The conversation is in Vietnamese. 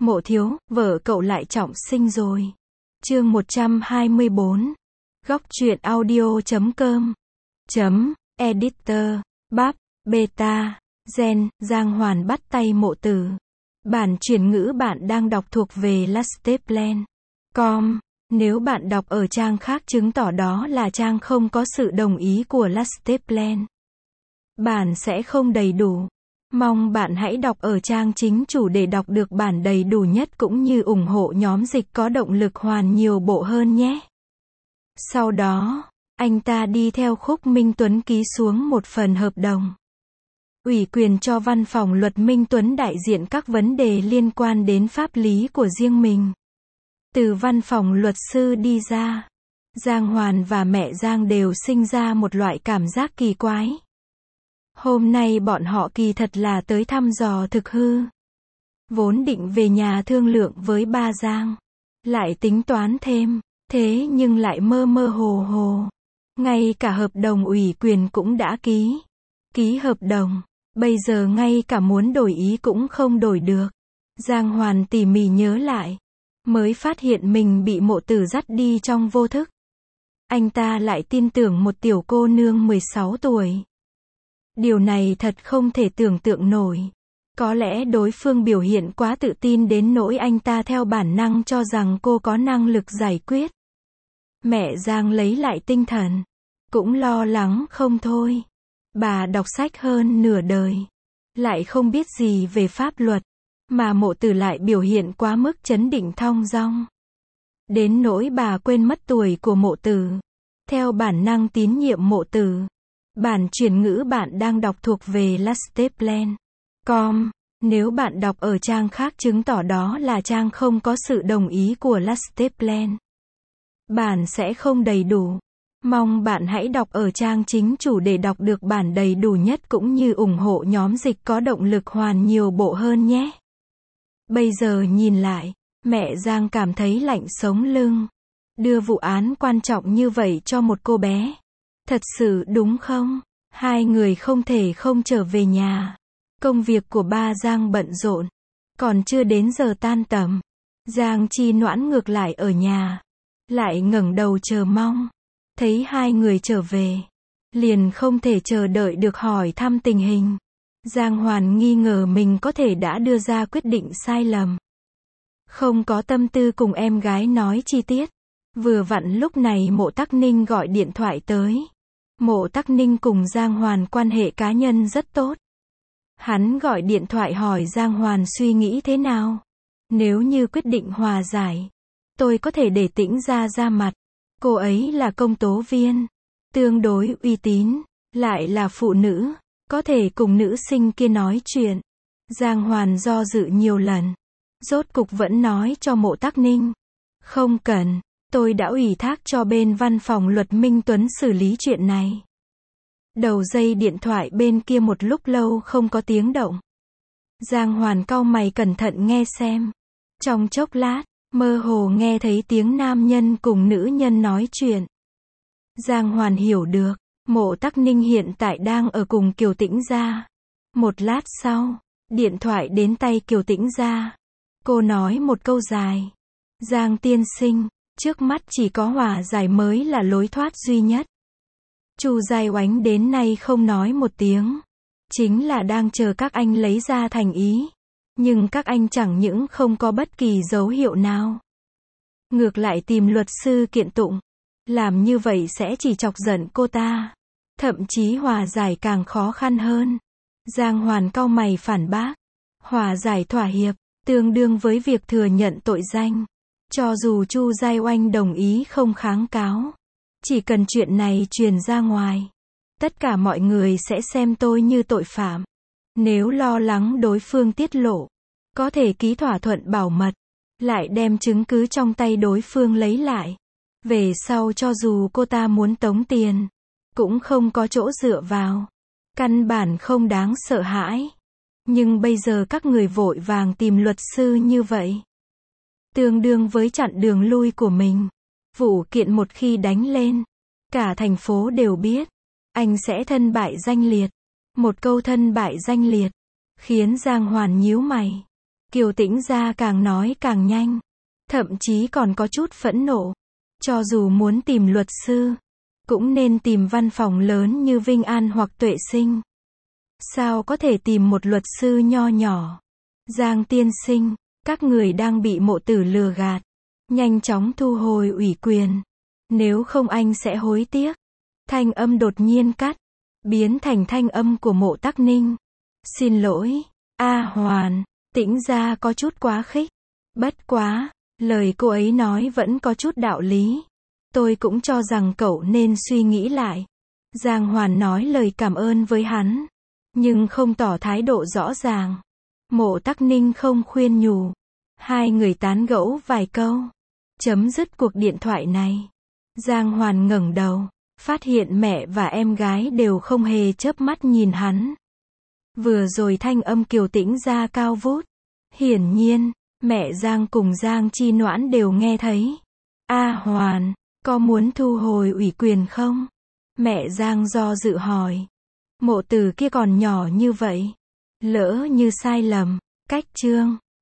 Mộ thiếu, vợ cậu lại trọng sinh rồi. Chương 124. Góc truyện audio.com. Editor. Bab. Beta. Gen. Giang Hoàn bắt tay Mộ Tử. Bản chuyển ngữ bạn đang đọc thuộc về Lasteplan.com. Nếu bạn đọc ở trang khác chứng tỏ đó là trang không có sự đồng ý của Lasteplan. Bản sẽ không đầy đủ. Mong bạn hãy đọc ở trang chính chủ để đọc được bản đầy đủ nhất cũng như ủng hộ nhóm dịch có động lực hoàn nhiều bộ hơn nhé. Sau đó, anh ta đi theo Khúc Minh Tuấn ký xuống một phần hợp đồng. Ủy quyền cho văn phòng luật Minh Tuấn đại diện các vấn đề liên quan đến pháp lý của riêng mình. Từ văn phòng luật sư đi ra, Giang Hoàn và mẹ Giang đều sinh ra một loại cảm giác kỳ quái. Hôm nay bọn họ kỳ thật là tới thăm dò thực hư. Vốn định về nhà thương lượng với ba Giang. Lại tính toán thêm. Thế nhưng lại mơ mơ hồ hồ. Ngay cả hợp đồng ủy quyền cũng đã ký. Ký hợp đồng. Bây giờ ngay cả muốn đổi ý cũng không đổi được. Giang Hoàn tỉ mỉ nhớ lại. Mới phát hiện mình bị Mộ Tử dắt đi trong vô thức. Anh ta lại tin tưởng một tiểu cô nương 16 tuổi. Điều này thật không thể tưởng tượng nổi. Có lẽ đối phương biểu hiện quá tự tin đến nỗi anh ta theo bản năng cho rằng cô có năng lực giải quyết. Mẹ Giang lấy lại tinh thần. Cũng lo lắng không thôi. Bà đọc sách hơn nửa đời. Lại không biết gì về pháp luật. Mà Mộ Tử lại biểu hiện quá mức trấn định thong dong. Đến nỗi bà quên mất tuổi của Mộ Tử. Theo bản năng tín nhiệm Mộ Tử. Bản chuyển ngữ bạn đang đọc thuộc về Lasteplan.com. Nếu bạn đọc ở trang khác chứng tỏ đó là trang không có sự đồng ý của Lasteplan. Bản sẽ không đầy đủ. Mong bạn hãy đọc ở trang chính chủ để đọc được bản đầy đủ nhất cũng như ủng hộ nhóm dịch có động lực hoàn nhiều bộ hơn nhé. Bây giờ nhìn lại, mẹ Giang cảm thấy lạnh sống lưng. Đưa vụ án quan trọng như vậy cho một cô bé. Thật sự đúng không? Hai người không thể không trở về nhà. Công việc của ba Giang bận rộn. Còn chưa đến giờ tan tầm. Giang Chi Noãn ngược lại ở nhà. Lại ngẩng đầu chờ mong. Thấy hai người trở về. Liền không thể chờ đợi được hỏi thăm tình hình. Giang Hoàn nghi ngờ mình có thể đã đưa ra quyết định sai lầm. Không có tâm tư cùng em gái nói chi tiết. Vừa vặn lúc này Mộ Tắc Ninh gọi điện thoại tới. Mộ Tắc Ninh cùng Giang Hoàn quan hệ cá nhân rất tốt. Hắn gọi điện thoại hỏi Giang Hoàn suy nghĩ thế nào. Nếu như quyết định hòa giải, tôi có thể để Tĩnh ra mặt. Cô ấy là công tố viên, tương đối uy tín, lại là phụ nữ, có thể cùng nữ sinh kia nói chuyện. Giang Hoàn do dự nhiều lần. Rốt cục vẫn nói cho Mộ Tắc Ninh. Không cần. Tôi đã ủy thác cho bên văn phòng luật Minh Tuấn xử lý chuyện này. Đầu dây điện thoại bên kia một lúc lâu không có tiếng động. Giang Hoàn cau mày cẩn thận nghe xem. Trong chốc lát, mơ hồ nghe thấy tiếng nam nhân cùng nữ nhân nói chuyện. Giang Hoàn hiểu được, Mộ Tắc Ninh hiện tại đang ở cùng Kiều Tĩnh Gia. Một lát sau, điện thoại đến tay Kiều Tĩnh Gia. Cô nói một câu dài. Giang tiên sinh. Trước mắt chỉ có hòa giải mới là lối thoát duy nhất. Chu Giai Oánh đến nay không nói một tiếng. Chính là đang chờ các anh lấy ra thành ý. Nhưng các anh chẳng những không có bất kỳ dấu hiệu nào. Ngược lại tìm luật sư kiện tụng. Làm như vậy sẽ chỉ chọc giận cô ta. Thậm chí hòa giải càng khó khăn hơn. Giang Hoàn cau mày phản bác. Hòa giải thỏa hiệp, tương đương với việc thừa nhận tội danh. Cho dù Chu Giai Oanh đồng ý không kháng cáo. Chỉ cần chuyện này truyền ra ngoài. Tất cả mọi người sẽ xem tôi như tội phạm. Nếu lo lắng đối phương tiết lộ. Có thể ký thỏa thuận bảo mật. Lại đem chứng cứ trong tay đối phương lấy lại. Về sau cho dù cô ta muốn tống tiền. Cũng không có chỗ dựa vào. Căn bản không đáng sợ hãi. Nhưng bây giờ các người vội vàng tìm luật sư như vậy. Tương đương với chặn đường lui của mình. Vụ kiện một khi đánh lên, cả thành phố đều biết. Anh sẽ thân bại danh liệt. Một câu thân bại danh liệt, khiến Giang Hoàn nhíu mày. Kiều Tĩnh Gia càng nói càng nhanh. Thậm chí còn có chút phẫn nộ. Cho dù muốn tìm luật sư, cũng nên tìm văn phòng lớn như Vinh An hoặc Tuệ Sinh. Sao có thể tìm một luật sư nho nhỏ? Giang tiên sinh, các người đang bị Mộ Tử lừa gạt. Nhanh chóng thu hồi ủy quyền. Nếu không anh sẽ hối tiếc. Thanh âm đột nhiên cắt, biến thành thanh âm của Mộ Tắc Ninh. Xin lỗi, A Hoàn, Tĩnh Gia có chút quá khích. Bất quá, lời cô ấy nói vẫn có chút đạo lý. Tôi cũng cho rằng cậu nên suy nghĩ lại. Giang Hoàn nói lời cảm ơn với hắn, nhưng không tỏ thái độ rõ ràng. Mộ Tắc Ninh không khuyên nhủ. Hai người tán gẫu vài câu. Chấm dứt cuộc điện thoại này. Giang Hoàn ngẩng đầu, phát hiện mẹ và em gái đều không hề chớp mắt nhìn hắn. Vừa rồi thanh âm Kiều Tĩnh Gia cao vút. Hiển nhiên, mẹ Giang cùng Giang Chi Noãn đều nghe thấy. A Hoàn, có muốn thu hồi ủy quyền không? Mẹ Giang do dự hỏi. Mộ Tử kia còn nhỏ như vậy. Lỡ như sai lầm, cách chương